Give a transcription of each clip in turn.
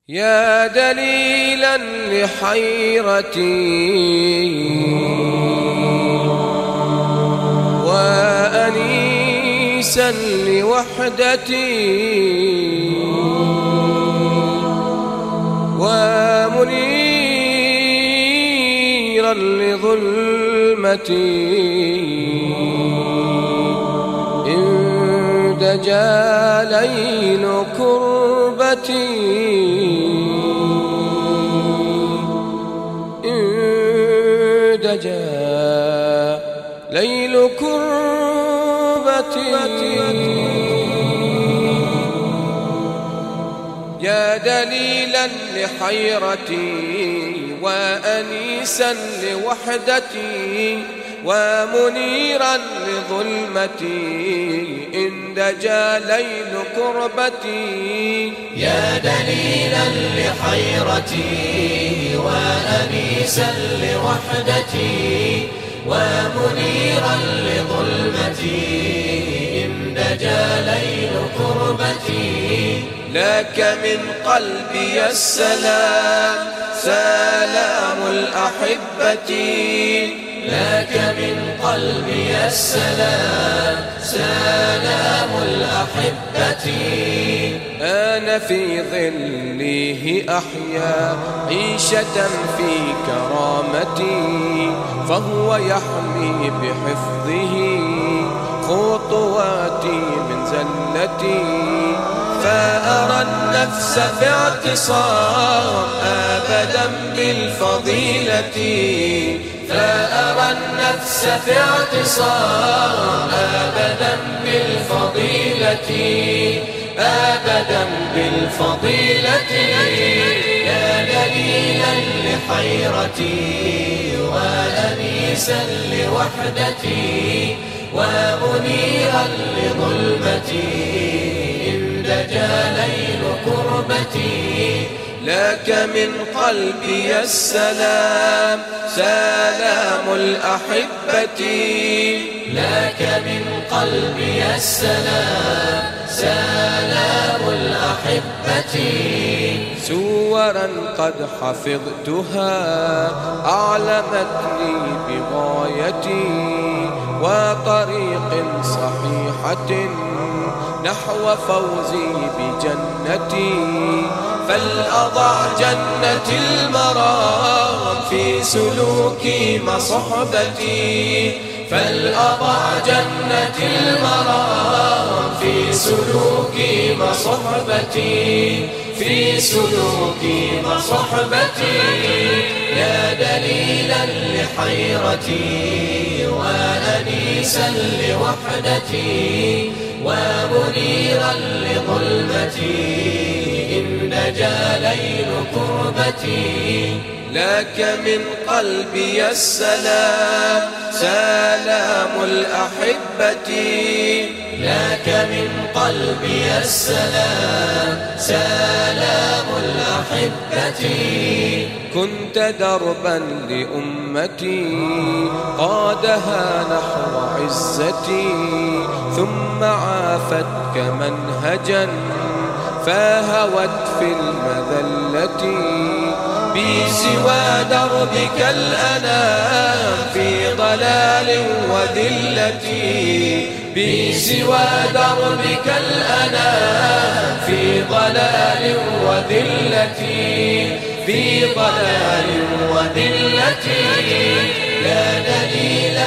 يا دليلا لحيرتي وأنيسا لوحدتي ومنيرا لظلمتي إن دجى ليل كربتي ليل كربتي يا دليلا لحيرتي وأنيسا لوحدتي ومنيرا لظلمتي إن دجى ليل كربتي يا دليلا لحيرتي وأنيسا لوحدتي ومنيرا لظلمتي إن دجى ليل كربتي لك من قلبي السلام سلام الأحبة لك من قلبي السلام سلام الأحبة أنا في ظله أحيا عيشة في كرامتي فهو يحمي بحفظه خطواتي من زلتي فأرى النفس في اعتصام أبدا بالفضيلة فأرى النفس في اعتصام أبدا بالفضيلة أبدا بالفضيلة يا دليلا لحيرتي وأنيسا لوحدتي ومنيرا لظلمتي إن دجى ليل كربتي لك من قلبي السلام سلام الأحبة لك من قلبي السلام سلام الأحبة سورا قد حفظتها أعلمتني بغايتي وطريق صحيحة نحو فوزي بجنتي فلأضع جنة المرام في سلوكي مصحبتي فلأضع جنة المرام في سلوكي مصحبتي في سلوكي مصحبتي يا دليلا لحيرتي وأنيسا لوحدتي ومنيرا لظلمتي إن دجى ليل كربتي لك من قلبي السلام سلام الأحبة لك من قلبي السلام سلام الأحبة كنت دربا لأمتي قادها نحو عزتي ثم عافتك منهجا فهوت في المذلة بسوى دربك الأنام في ضلال وذلة بسوى دربك الأنام في ضلال وذلة في ضلال وذلة يا دليلا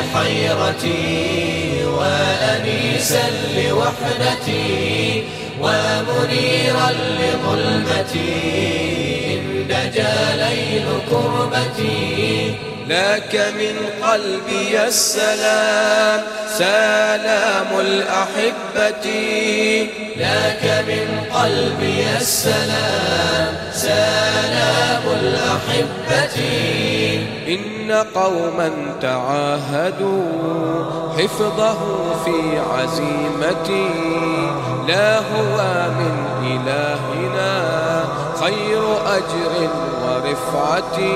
لحيرتي وأنيسا لوحدتي ومنيرا لظلمتي إن دجى ليل كربتي لك من قلبي السلام سلام الأحبة لك من قلبي السلام سلام الأحبة إن قوما تعاهدوا حفظه في عزيمتي لا هو من إلهنا خير أجر ورزق رفعتي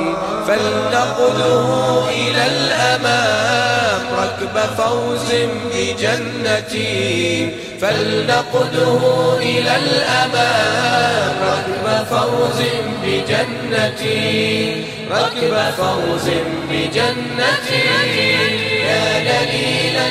فلنقله إلى الأمام ركب فوز بجنتي فلنقله إلى الأمام ركب فوز بجنتي ركب فوز بجنتي يا دليلا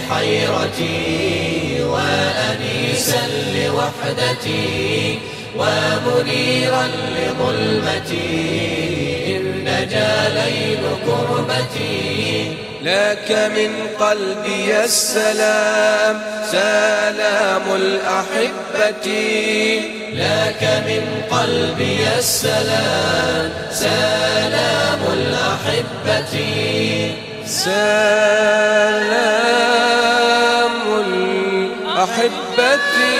لحيرتي وأنيسا لوحدتي ومنيرا لظلمتي إن نجا ليل كربتي لك من قلبي السلام سلام الأحبة لك من قلبي السلام سلام الأحبة سلام الأحبة